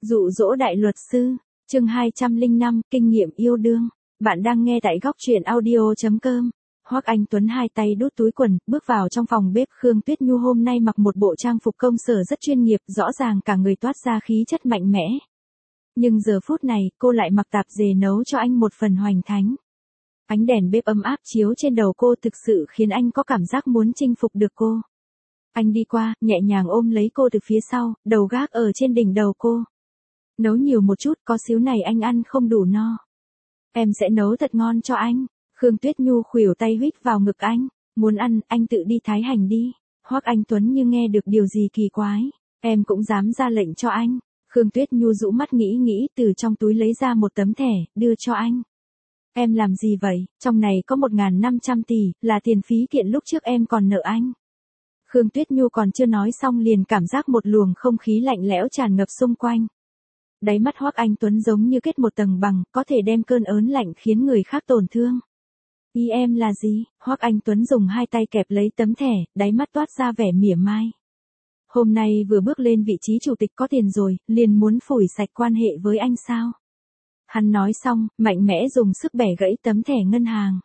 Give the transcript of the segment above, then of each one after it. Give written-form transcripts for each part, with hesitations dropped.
Dụ dỗ đại luật sư, chương 205, kinh nghiệm yêu đương. Bạn đang nghe tại góc truyện audio.com. Hoắc Anh Tuấn hai tay đút túi quần, bước vào trong phòng bếp. Khương Tuyết Nhu hôm nay mặc một bộ trang phục công sở rất chuyên nghiệp, rõ ràng cả người toát ra khí chất mạnh mẽ. Nhưng giờ phút này, cô lại mặc tạp dề nấu cho anh một phần hoành thánh. Ánh đèn bếp ấm áp chiếu trên đầu cô thực sự khiến anh có cảm giác muốn chinh phục được cô. Anh đi qua, nhẹ nhàng ôm lấy cô từ phía sau, đầu gác ở trên đỉnh đầu cô. Nấu nhiều một chút, có xíu này anh ăn không đủ no. Em sẽ nấu thật ngon cho anh. Khương Tuyết Nhu khuỷu tay huých vào ngực anh. Muốn ăn, anh tự đi thái hành đi. Hoắc Anh Tuấn như nghe được điều gì kỳ quái. Em cũng dám ra lệnh cho anh. Khương Tuyết Nhu rũ mắt nghĩ từ trong túi lấy ra một tấm thẻ, đưa cho anh. Em làm gì vậy? Trong này có 1.500 tỷ, là tiền phí kiện lúc trước em còn nợ anh. Khương Tuyết Nhu còn chưa nói xong liền cảm giác một luồng không khí lạnh lẽo tràn ngập xung quanh. Đáy mắt Hoắc Anh Tuấn giống như kết một tầng bằng, có thể đem cơn ớn lạnh khiến người khác tổn thương. Ý em là gì? Hoắc Anh Tuấn dùng hai tay kẹp lấy tấm thẻ, đáy mắt toát ra vẻ mỉa mai. Hôm nay vừa bước lên vị trí chủ tịch có tiền rồi, liền muốn phủi sạch quan hệ với anh sao? Hắn nói xong, mạnh mẽ dùng sức bẻ gãy tấm thẻ ngân hàng.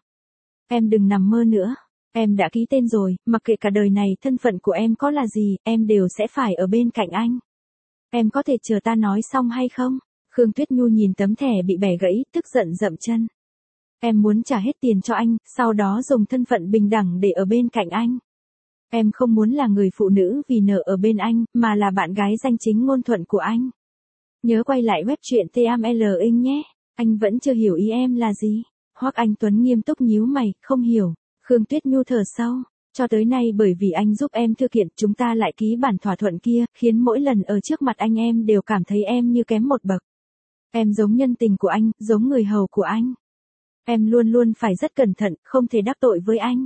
Em đừng nằm mơ nữa. Em đã ký tên rồi, mặc kệ cả đời này thân phận của em có là gì, em đều sẽ phải ở bên cạnh anh. Em có thể chờ ta nói xong hay không? Khương Tuyết Nhu nhìn tấm thẻ bị bẻ gãy, tức giận dậm chân. Em muốn trả hết tiền cho anh, sau đó dùng thân phận bình đẳng để ở bên cạnh anh. Em không muốn là người phụ nữ vì nợ ở bên anh, mà là bạn gái danh chính ngôn thuận của anh. Nhớ quay lại web truyện TML nhé. Anh vẫn chưa hiểu ý em là gì. Hoắc Anh Tuấn nghiêm túc nhíu mày, không hiểu. Khương Tuyết Nhu thở sâu. Cho tới nay bởi vì anh giúp em thư kiện, chúng ta lại ký bản thỏa thuận kia, khiến mỗi lần ở trước mặt anh em đều cảm thấy em như kém một bậc. Em giống nhân tình của anh, giống người hầu của anh. Em luôn luôn phải rất cẩn thận, không thể đắc tội với anh.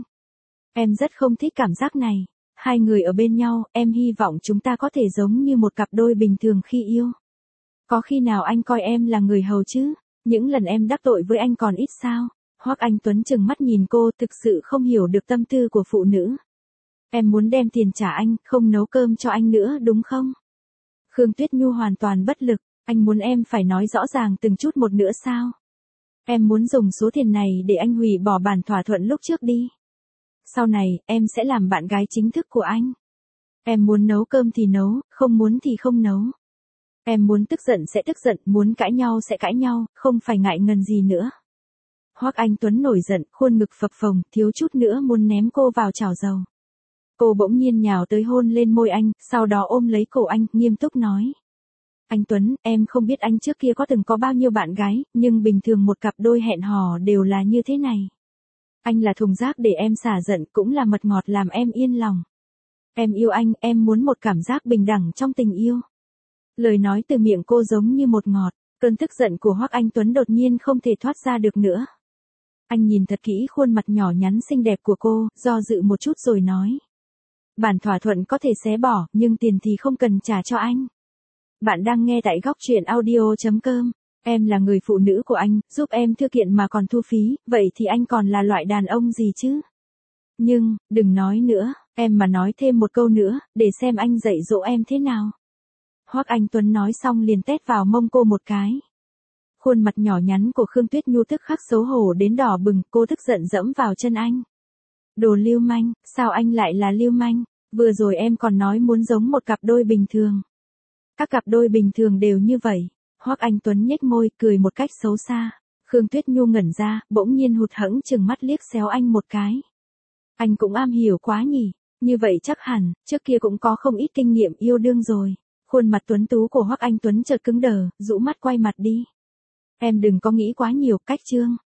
Em rất không thích cảm giác này. Hai người ở bên nhau, em hy vọng chúng ta có thể giống như một cặp đôi bình thường khi yêu. Có khi nào anh coi em là người hầu chứ? Những lần em đắc tội với anh còn ít sao? Hoắc Anh Tuấn trừng mắt nhìn cô, thực sự không hiểu được tâm tư của phụ nữ. Em muốn đem tiền trả anh, không nấu cơm cho anh nữa đúng không? Khương Tuyết Nhu hoàn toàn bất lực, anh muốn em phải nói rõ ràng từng chút một nữa sao? Em muốn dùng số tiền này để anh hủy bỏ bản thỏa thuận lúc trước đi. Sau này, em sẽ làm bạn gái chính thức của anh. Em muốn nấu cơm thì nấu, không muốn thì không nấu. Em muốn tức giận sẽ tức giận, muốn cãi nhau sẽ cãi nhau, không phải ngại ngần gì nữa. Hoắc Anh Tuấn nổi giận, khuôn ngực phập phồng, thiếu chút nữa muốn ném cô vào chảo dầu. Cô bỗng nhiên nhào tới hôn lên môi anh, sau đó ôm lấy cổ anh, nghiêm túc nói. Anh Tuấn, em không biết anh trước kia có từng có bao nhiêu bạn gái, nhưng bình thường một cặp đôi hẹn hò đều là như thế này. Anh là thùng rác để em xả giận, cũng là mật ngọt làm em yên lòng. Em yêu anh, em muốn một cảm giác bình đẳng trong tình yêu. Lời nói từ miệng cô giống như một ngọt, cơn tức giận của Hoắc Anh Tuấn đột nhiên không thể thoát ra được nữa. Anh nhìn thật kỹ khuôn mặt nhỏ nhắn xinh đẹp của cô, do dự một chút rồi nói. Bản thỏa thuận có thể xé bỏ, nhưng tiền thì không cần trả cho anh. Bạn đang nghe tại góc truyện audio.com. Em là người phụ nữ của anh, giúp em thư kiện mà còn thu phí, vậy thì anh còn là loại đàn ông gì chứ? Nhưng, đừng nói nữa, em mà nói thêm một câu nữa, để xem anh dạy dỗ em thế nào. Hoắc Anh Tuấn nói xong liền tét vào mông cô một cái. Khuôn mặt nhỏ nhắn của Khương Tuyết Nhu tức khắc xấu hổ đến đỏ bừng, cô tức giận dẫm vào chân anh. Đồ lưu manh, sao anh lại là lưu manh? Vừa rồi em còn nói muốn giống một cặp đôi bình thường. Các cặp đôi bình thường đều như vậy. Hoắc Anh Tuấn nhếch môi, cười một cách xấu xa. Khương Tuyết Nhu ngẩn ra, bỗng nhiên hụt hẫng trừng mắt liếc xéo anh một cái. Anh cũng am hiểu quá nhỉ, như vậy chắc hẳn, trước kia cũng có không ít kinh nghiệm yêu đương rồi. Khuôn mặt tuấn tú của Hoắc Anh Tuấn chợt cứng đờ, rũ mắt quay mặt đi. Em đừng có nghĩ quá nhiều, cách chương.